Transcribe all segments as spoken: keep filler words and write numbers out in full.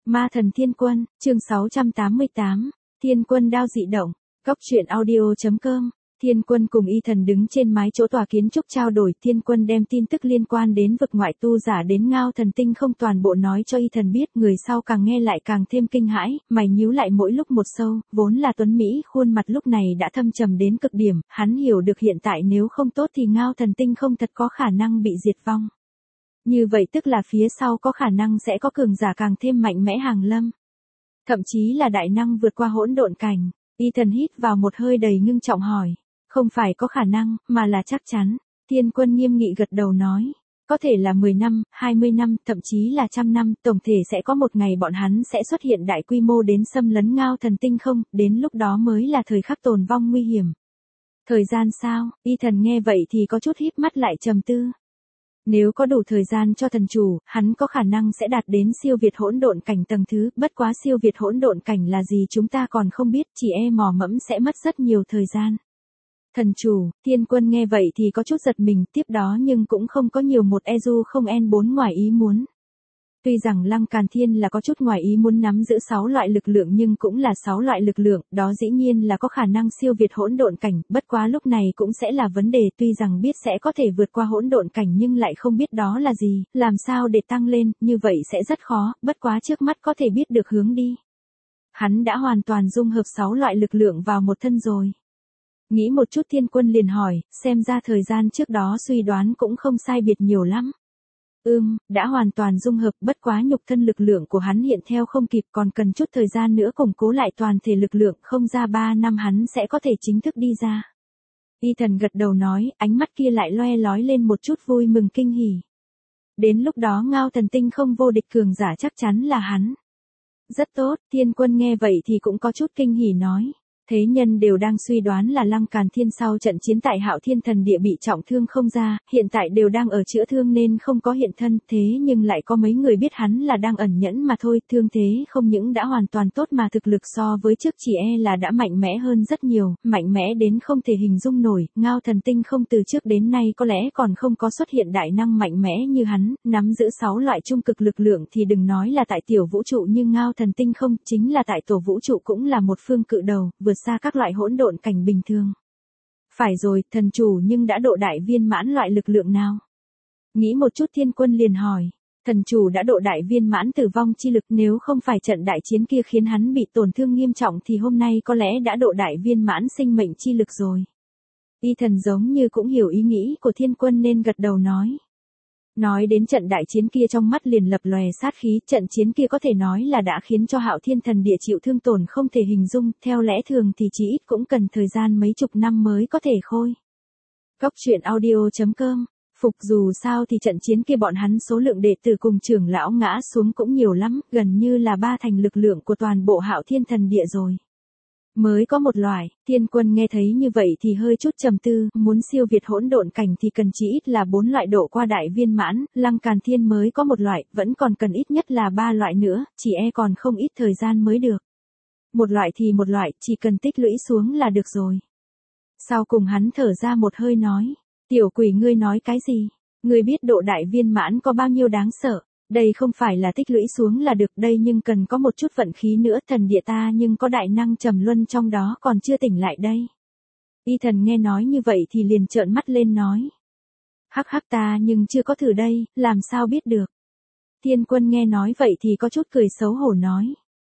Ma thần Thiên Quân, chương sáu trăm tám mươi tám, Thiên Quân đao dị động, Cóc truyện audio chấm com. Thiên Quân cùng Y Thần đứng trên mái chỗ tòa kiến trúc trao đổi, Thiên Quân đem tin tức liên quan đến vực ngoại tu giả đến Ngao Thần Tinh không toàn bộ nói cho Y Thần biết, người sau càng nghe lại càng thêm kinh hãi, mày nhíu lại mỗi lúc một sâu, vốn là tuấn mỹ khuôn mặt lúc này đã thâm trầm đến cực điểm, hắn hiểu được hiện tại nếu không tốt thì Ngao Thần Tinh không thật có khả năng bị diệt vong. Như vậy tức là phía sau có khả năng sẽ có cường giả càng thêm mạnh mẽ hàng lâm. Thậm chí là đại năng vượt qua hỗn độn cảnh. Y Thần hít vào một hơi đầy ngưng trọng hỏi. Không phải có khả năng, mà là chắc chắn. Thiên Quân nghiêm nghị gật đầu nói. Có thể là mười năm, hai mươi năm, thậm chí là trăm năm, tổng thể sẽ có một ngày bọn hắn sẽ xuất hiện đại quy mô đến xâm lấn Ngao Thần Tinh không, đến lúc đó mới là thời khắc tồn vong nguy hiểm. Thời gian sao? Y Thần nghe vậy thì có chút híp mắt lại trầm tư. Nếu có đủ thời gian cho thần chủ, hắn có khả năng sẽ đạt đến siêu việt hỗn độn cảnh tầng thứ, bất quá siêu việt hỗn độn cảnh là gì chúng ta còn không biết, chỉ e mò mẫm sẽ mất rất nhiều thời gian. Thần chủ, Thiên Quân nghe vậy thì có chút giật mình, tiếp đó nhưng cũng không có nhiều một e du không en bốn ngoài ý muốn. Tuy rằng Lăng Càn Thiên là có chút ngoài ý muốn nắm giữ sáu loại lực lượng nhưng cũng là sáu loại lực lượng, đó dĩ nhiên là có khả năng siêu việt hỗn độn cảnh, bất quá lúc này cũng sẽ là vấn đề, tuy rằng biết sẽ có thể vượt qua hỗn độn cảnh nhưng lại không biết đó là gì, làm sao để tăng lên, như vậy sẽ rất khó, bất quá trước mắt có thể biết được hướng đi. Hắn đã hoàn toàn dung hợp sáu loại lực lượng vào một thân rồi. Nghĩ một chút Thiên Quân liền hỏi, xem ra thời gian trước đó suy đoán cũng không sai biệt nhiều lắm. Ừm, đã hoàn toàn dung hợp, bất quá nhục thân lực lượng của hắn hiện theo không kịp, còn cần chút thời gian nữa củng cố lại toàn thể lực lượng, không ra ba năm hắn sẽ có thể chính thức đi ra. Y Thần gật đầu nói, ánh mắt kia lại loe lói lên một chút vui mừng kinh hỉ. Đến lúc đó Ngao Thần Tinh không vô địch cường giả chắc chắn là hắn. Rất tốt, Thiên Quân nghe vậy thì cũng có chút kinh hỉ nói. Thế nhân đều đang suy đoán là Lăng Càn Thiên sau trận chiến tại Hạo Thiên Thần Địa bị trọng thương không ra, hiện tại đều đang ở chữa thương nên không có hiện thân, thế nhưng lại có mấy người biết hắn là đang ẩn nhẫn mà thôi, thương thế không những đã hoàn toàn tốt mà thực lực so với trước chỉ e là đã mạnh mẽ hơn rất nhiều, mạnh mẽ đến không thể hình dung nổi, Ngao Thần Tinh không từ trước đến nay có lẽ còn không có xuất hiện đại năng mạnh mẽ như hắn, nắm giữ sáu loại trung cực lực lượng thì đừng nói là tại tiểu vũ trụ nhưng Ngao Thần Tinh không, chính là tại tổ vũ trụ cũng là một phương cự đầu, vượt xa các loại hỗn độn cảnh bình thường. Phải rồi, thần chủ nhưng đã độ đại viên mãn loại lực lượng nào? Nghĩ một chút Thiên Quân liền hỏi. Thần chủ đã độ đại viên mãn tử vong chi lực, nếu không phải trận đại chiến kia khiến hắn bị tổn thương nghiêm trọng thì hôm nay có lẽ đã độ đại viên mãn sinh mệnh chi lực rồi. Y Thần giống như cũng hiểu ý nghĩ của Thiên Quân nên gật đầu nói. Nói đến trận đại chiến kia trong mắt liền lập lòe sát khí, trận chiến kia có thể nói là đã khiến cho Hạo Thiên Thần Địa chịu thương tổn không thể hình dung, theo lẽ thường thì chỉ ít cũng cần thời gian mấy chục năm mới có thể khôi. Cóc truyện audio chấm com, phục dù sao thì trận chiến kia bọn hắn số lượng đệ tử cùng trưởng lão ngã xuống cũng nhiều lắm, gần như là ba thành lực lượng của toàn bộ Hạo Thiên Thần Địa rồi. Mới có một loại, Thiên Quân nghe thấy như vậy thì hơi chút trầm tư, muốn siêu việt hỗn độn cảnh thì cần chỉ ít là bốn loại độ qua đại viên mãn, Lăng Càn Thiên mới có một loại, vẫn còn cần ít nhất là ba loại nữa, chỉ e còn không ít thời gian mới được. Một loại thì một loại, chỉ cần tích lũy xuống là được rồi. Sau cùng hắn thở ra một hơi nói, tiểu quỷ ngươi nói cái gì? Ngươi biết độ đại viên mãn có bao nhiêu đáng sợ? Đây không phải là tích lũy xuống là được đây nhưng cần có một chút vận khí nữa, thần địa ta nhưng có đại năng trầm luân trong đó còn chưa tỉnh lại đây. Y Thần nghe nói như vậy thì liền trợn mắt lên nói. Hắc hắc ta nhưng chưa có thử đây, làm sao biết được. Thiên Quân nghe nói vậy thì có chút cười xấu hổ nói.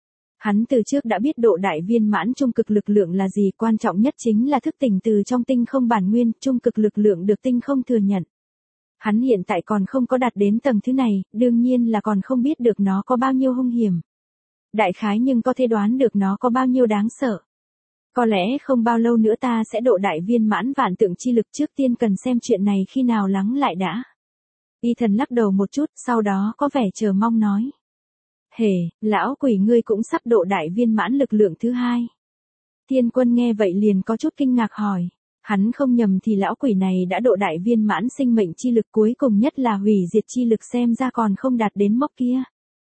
Hắn từ trước đã biết độ đại viên mãn trung cực lực lượng là gì, quan trọng nhất chính là thức tỉnh từ trong tinh không bản nguyên, trung cực lực lượng được tinh không thừa nhận. Hắn hiện tại còn không có đạt đến tầng thứ này, đương nhiên là còn không biết được nó có bao nhiêu hung hiểm. Đại khái nhưng có thể đoán được nó có bao nhiêu đáng sợ. Có lẽ không bao lâu nữa ta sẽ độ đại viên mãn vạn tượng chi lực, trước tiên cần xem chuyện này khi nào lắng lại đã. Y Thần lắc đầu một chút, sau đó có vẻ chờ mong nói. Hề, lão quỷ ngươi cũng sắp độ đại viên mãn lực lượng thứ hai. Thiên Quân nghe vậy liền có chút kinh ngạc hỏi. Hắn không nhầm thì lão quỷ này đã độ đại viên mãn sinh mệnh chi lực, cuối cùng nhất là hủy diệt chi lực, xem ra còn không đạt đến mốc kia.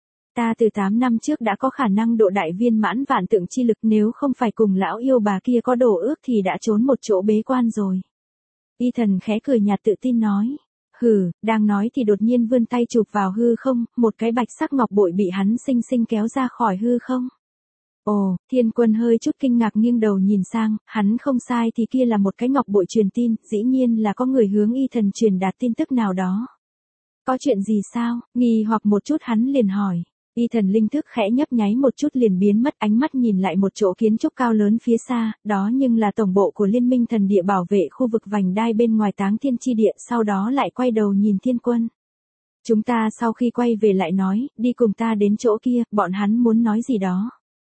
Ta từ tám năm trước đã có khả năng độ đại viên mãn vạn tượng chi lực, nếu không phải cùng lão yêu bà kia có đổ ước thì đã trốn một chỗ bế quan rồi. Y Thần khẽ cười nhạt tự tin nói. Hừ, đang nói thì đột nhiên vươn tay chụp vào hư không, một cái bạch sắc ngọc bội bị hắn xinh xinh kéo ra khỏi hư không. Ồ, Thiên Quân hơi chút kinh ngạc nghiêng đầu nhìn sang, hắn không sai thì kia là một cái ngọc bội truyền tin, dĩ nhiên là có người hướng y thần truyền đạt tin tức nào đó. Có chuyện gì sao? Nghi hoặc một chút hắn liền hỏi. Y thần linh thức khẽ nhấp nháy một chút liền biến mất, ánh mắt nhìn lại một chỗ kiến trúc cao lớn phía xa, đó nhưng là tổng bộ của Liên minh thần địa bảo vệ khu vực vành đai bên ngoài Táng Thiên chi địa, sau đó lại quay đầu nhìn Thiên Quân. Chúng ta sau khi quay về lại nói, đi cùng ta đến chỗ kia, bọn hắn muốn nói gì đó.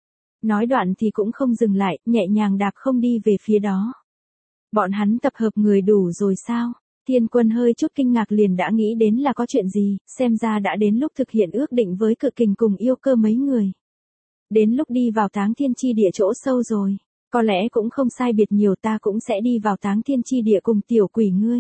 Nói đoạn thì cũng không dừng lại, nhẹ nhàng đạp không đi về phía đó. Bọn hắn tập hợp người đủ rồi sao? Thiên Quân hơi chút kinh ngạc liền đã nghĩ đến là có chuyện gì, xem ra đã đến lúc thực hiện ước định với Cự Kình cùng Yêu Cơ mấy người. Đến lúc đi vào Táng Thiên chi địa chỗ sâu rồi, có lẽ cũng không sai biệt nhiều, ta cũng sẽ đi vào Táng Thiên chi địa cùng tiểu quỷ ngươi.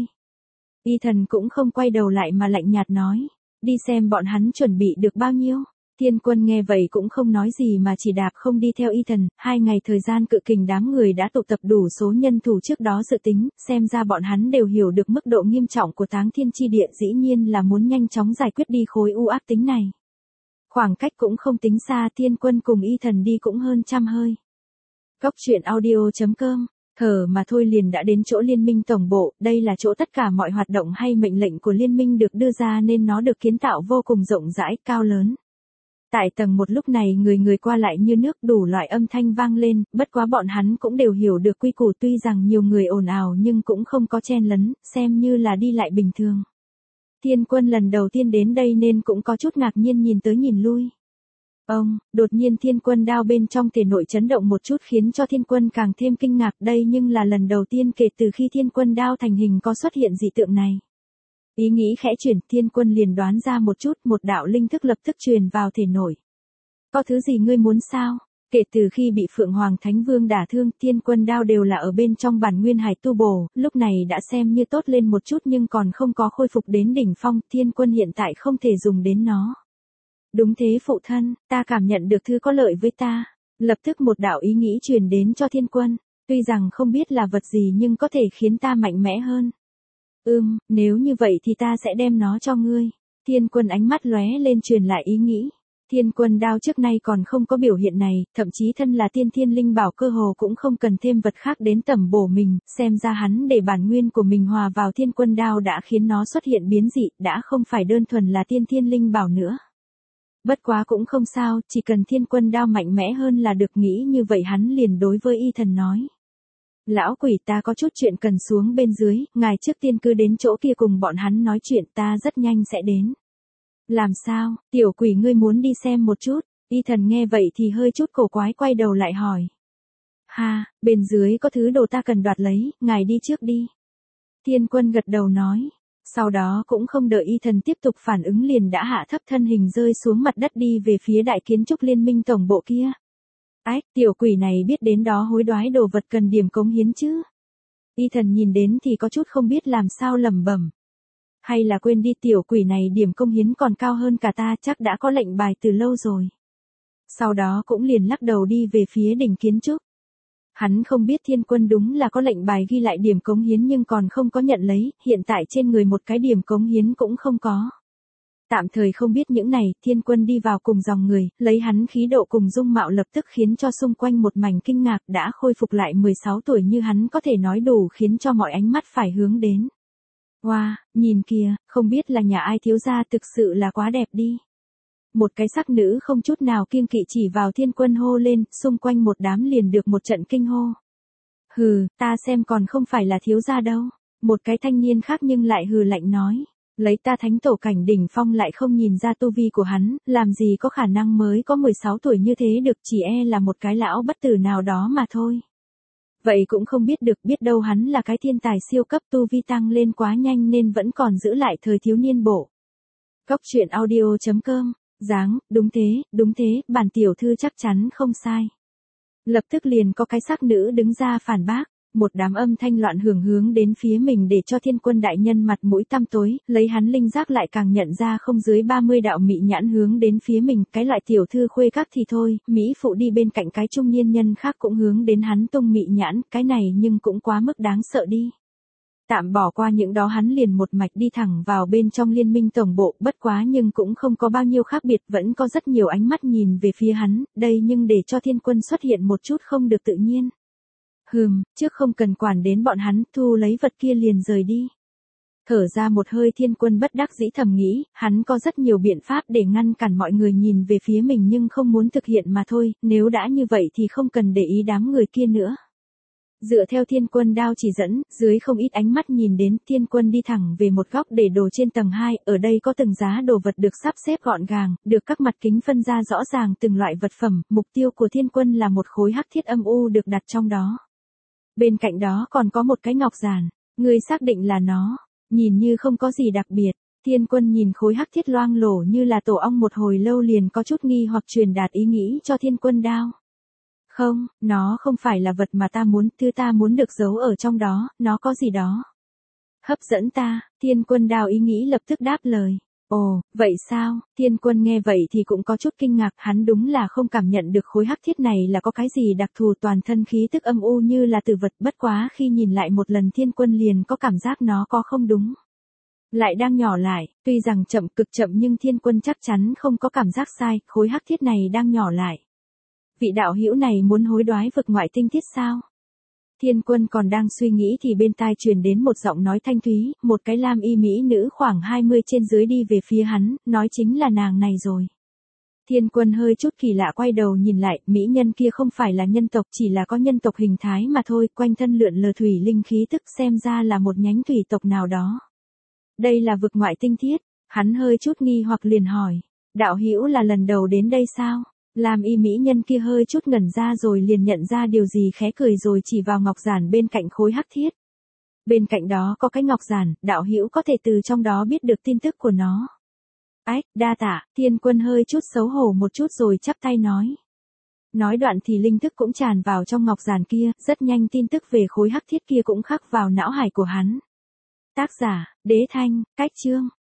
Y thần cũng không quay đầu lại mà lạnh nhạt nói, đi xem bọn hắn chuẩn bị được bao nhiêu. Thiên Quân nghe vậy cũng không nói gì mà chỉ đạp không đi theo y thần, hai ngày thời gian Cự Kình đám người đã tụ tập đủ số nhân thủ trước đó dự tính, xem ra bọn hắn đều hiểu được mức độ nghiêm trọng của Táng Thiên chi địa, dĩ nhiên là muốn nhanh chóng giải quyết đi khối u ác tính này. Khoảng cách cũng không tính xa, Thiên Quân cùng y thần đi cũng hơn trăm hơi. Góc truyện audio chấm com, thở mà thôi liền đã đến chỗ liên minh tổng bộ, đây là chỗ tất cả mọi hoạt động hay mệnh lệnh của liên minh được đưa ra nên nó được kiến tạo vô cùng rộng rãi, cao lớn. Tại tầng một lúc này người người qua lại như nước, đủ loại âm thanh vang lên, bất quá bọn hắn cũng đều hiểu được quy củ, tuy rằng nhiều người ồn ào nhưng cũng không có chen lấn, xem như là đi lại bình thường. Thiên Quân lần đầu tiên đến đây nên cũng có chút ngạc nhiên nhìn tới nhìn lui. Ông, đột nhiên Thiên Quân đao bên trong thể nội chấn động một chút khiến cho Thiên Quân càng thêm kinh ngạc, đây nhưng là lần đầu tiên kể từ khi Thiên Quân đao thành hình có xuất hiện dị tượng này. Ý nghĩ khẽ chuyển, Thiên Quân liền đoán ra một chút, một đạo linh thức lập tức truyền vào thể nội. Có thứ gì ngươi muốn sao? Kể từ khi bị Phượng Hoàng Thánh Vương đả thương, Thiên Quân đao đều là ở bên trong bản nguyên hải tu bổ, lúc này đã xem như tốt lên một chút nhưng còn không có khôi phục đến đỉnh phong, Thiên Quân hiện tại không thể dùng đến nó. Đúng thế phụ thân, ta cảm nhận được thứ có lợi với ta. Lập tức một đạo ý nghĩ truyền đến cho Thiên Quân, tuy rằng không biết là vật gì nhưng có thể khiến ta mạnh mẽ hơn. Ừm, nếu như vậy thì ta sẽ đem nó cho ngươi. Thiên Quân ánh mắt lóe lên truyền lại ý nghĩ. Thiên Quân đao trước nay còn không có biểu hiện này, thậm chí thân là tiên thiên linh bảo cơ hồ cũng không cần thêm vật khác đến tẩm bổ mình, xem ra hắn để bản nguyên của mình hòa vào Thiên Quân đao đã khiến nó xuất hiện biến dị, đã không phải đơn thuần là tiên thiên linh bảo nữa. Bất quá cũng không sao, chỉ cần Thiên Quân đao mạnh mẽ hơn là được, nghĩ như vậy hắn liền đối với y thần nói. Lão quỷ, ta có chút chuyện cần xuống bên dưới, ngài trước tiên cứ đến chỗ kia cùng bọn hắn nói chuyện, ta rất nhanh sẽ đến. Làm sao, tiểu quỷ ngươi muốn đi xem một chút? Y thần nghe vậy thì hơi chút cổ quái quay đầu lại hỏi. Ha, bên dưới có thứ đồ ta cần đoạt lấy, ngài đi trước đi. Thiên Quân gật đầu nói. Sau đó cũng không đợi y thần tiếp tục phản ứng liền đã hạ thấp thân hình rơi xuống mặt đất đi về phía đại kiến trúc liên minh tổng bộ kia. Ách, tiểu quỷ này biết đến đó hối đoái đồ vật cần điểm cống hiến chứ. Y thần nhìn đến thì có chút không biết làm sao lẩm bẩm. Hay là quên đi, tiểu quỷ này điểm công hiến còn cao hơn cả ta, chắc đã có lệnh bài từ lâu rồi. Sau đó cũng liền lắc đầu đi về phía đỉnh kiến trúc. Hắn không biết Thiên Quân đúng là có lệnh bài ghi lại điểm cống hiến nhưng còn không có nhận lấy, hiện tại trên người một cái điểm cống hiến cũng không có. Tạm thời không biết những này, Thiên Quân đi vào cùng dòng người, lấy hắn khí độ cùng dung mạo lập tức khiến cho xung quanh một mảnh kinh ngạc, đã khôi phục lại mười sáu tuổi như hắn có thể nói đủ khiến cho mọi ánh mắt phải hướng đến. Wow, nhìn kìa, không biết là nhà ai thiếu gia, thực sự là quá đẹp đi. Một cái sắc nữ không chút nào kiêng kỵ chỉ vào Thiên Quân hô lên, xung quanh một đám liền được một trận kinh hô. Hừ, ta xem còn không phải là thiếu gia đâu. Một cái thanh niên khác nhưng lại hừ lạnh nói. Lấy ta thánh tổ cảnh đỉnh phong lại không nhìn ra tu vi của hắn, làm gì có khả năng mới có mười sáu tuổi như thế được, chỉ e là một cái lão bất tử nào đó mà thôi. Vậy cũng không biết được, biết đâu hắn là cái thiên tài siêu cấp, tu vi tăng lên quá nhanh nên vẫn còn giữ lại thời thiếu niên bộ. Góc truyện audio chấm com, dáng, đúng thế, đúng thế, bản tiểu thư chắc chắn không sai. Lập tức liền có cái sắc nữ đứng ra phản bác. Một đám âm thanh loạn hưởng hướng đến phía mình để cho Thiên Quân đại nhân mặt mũi tăm tối, lấy hắn linh giác lại càng nhận ra không dưới ba mươi đạo mị nhãn hướng đến phía mình, cái loại tiểu thư khuê các thì thôi, mỹ phụ đi bên cạnh cái trung niên nhân khác cũng hướng đến hắn tung mị nhãn, cái này nhưng cũng quá mức đáng sợ đi. Tạm bỏ qua những đó hắn liền một mạch đi thẳng vào bên trong liên minh tổng bộ, bất quá nhưng cũng không có bao nhiêu khác biệt, vẫn có rất nhiều ánh mắt nhìn về phía hắn, đây nhưng để cho Thiên Quân xuất hiện một chút không được tự nhiên. Hừm, trước không cần quản đến bọn hắn, thu lấy vật kia liền rời đi. Thở ra một hơi Thiên Quân bất đắc dĩ thầm nghĩ, hắn có rất nhiều biện pháp để ngăn cản mọi người nhìn về phía mình nhưng không muốn thực hiện mà thôi, nếu đã như vậy thì không cần để ý đám người kia nữa. Dựa theo Thiên Quân đao chỉ dẫn, dưới không ít ánh mắt nhìn đến, Thiên Quân đi thẳng về một góc để đồ trên tầng hai, ở đây có từng giá đồ vật được sắp xếp gọn gàng, được các mặt kính phân ra rõ ràng từng loại vật phẩm, mục tiêu của Thiên Quân là một khối hắc thiết âm u được đặt trong đó. Bên cạnh đó còn có một cái ngọc giản, ngươi xác định là nó, nhìn như không có gì đặc biệt. Thiên Quân nhìn khối hắc thiết loang lổ như là tổ ong một hồi lâu liền có chút nghi hoặc truyền đạt ý nghĩ cho Thiên Quân đao. Không, nó không phải là vật mà ta muốn, thứ ta muốn được giấu ở trong đó, nó có gì đó hấp dẫn ta. Thiên Quân đao ý nghĩ lập tức đáp lời. Ồ, vậy sao? Thiên Quân nghe vậy thì cũng có chút kinh ngạc, hắn đúng là không cảm nhận được khối hắc thiết này là có cái gì đặc thù, toàn thân khí tức âm u như là tử vật, bất quá khi nhìn lại một lần Thiên Quân liền có cảm giác nó có không đúng. Lại đang nhỏ lại, tuy rằng chậm cực chậm nhưng Thiên Quân chắc chắn không có cảm giác sai, khối hắc thiết này đang nhỏ lại. Vị đạo hữu này muốn hối đoái vực ngoại tinh thiết sao? Thiên Quân còn đang suy nghĩ thì bên tai truyền đến một giọng nói thanh thúy, một cái lam y mỹ nữ khoảng hai mươi trên dưới đi về phía hắn, nói chính là nàng này rồi. Thiên Quân hơi chút kỳ lạ quay đầu nhìn lại, mỹ nhân kia không phải là nhân tộc, chỉ là có nhân tộc hình thái mà thôi, quanh thân lượn lờ thủy linh khí tức, xem ra là một nhánh thủy tộc nào đó. Đây là vực ngoại tinh thiết, hắn hơi chút nghi hoặc liền hỏi, đạo hữu là lần đầu đến đây sao? Lam y mỹ nhân kia hơi chút ngẩn ra rồi liền nhận ra điều gì, khẽ cười rồi chỉ vào ngọc giản bên cạnh khối hắc thiết. Bên cạnh đó có cái ngọc giản, đạo hữu có thể từ trong đó biết được tin tức của nó. Ách, đa tạ. Thiên Quân hơi chút xấu hổ một chút rồi chắp tay nói. Nói đoạn thì linh thức cũng tràn vào trong ngọc giản kia, rất nhanh tin tức về khối hắc thiết kia cũng khắc vào não hải của hắn. Tác giả, Đế Thanh, cách chương.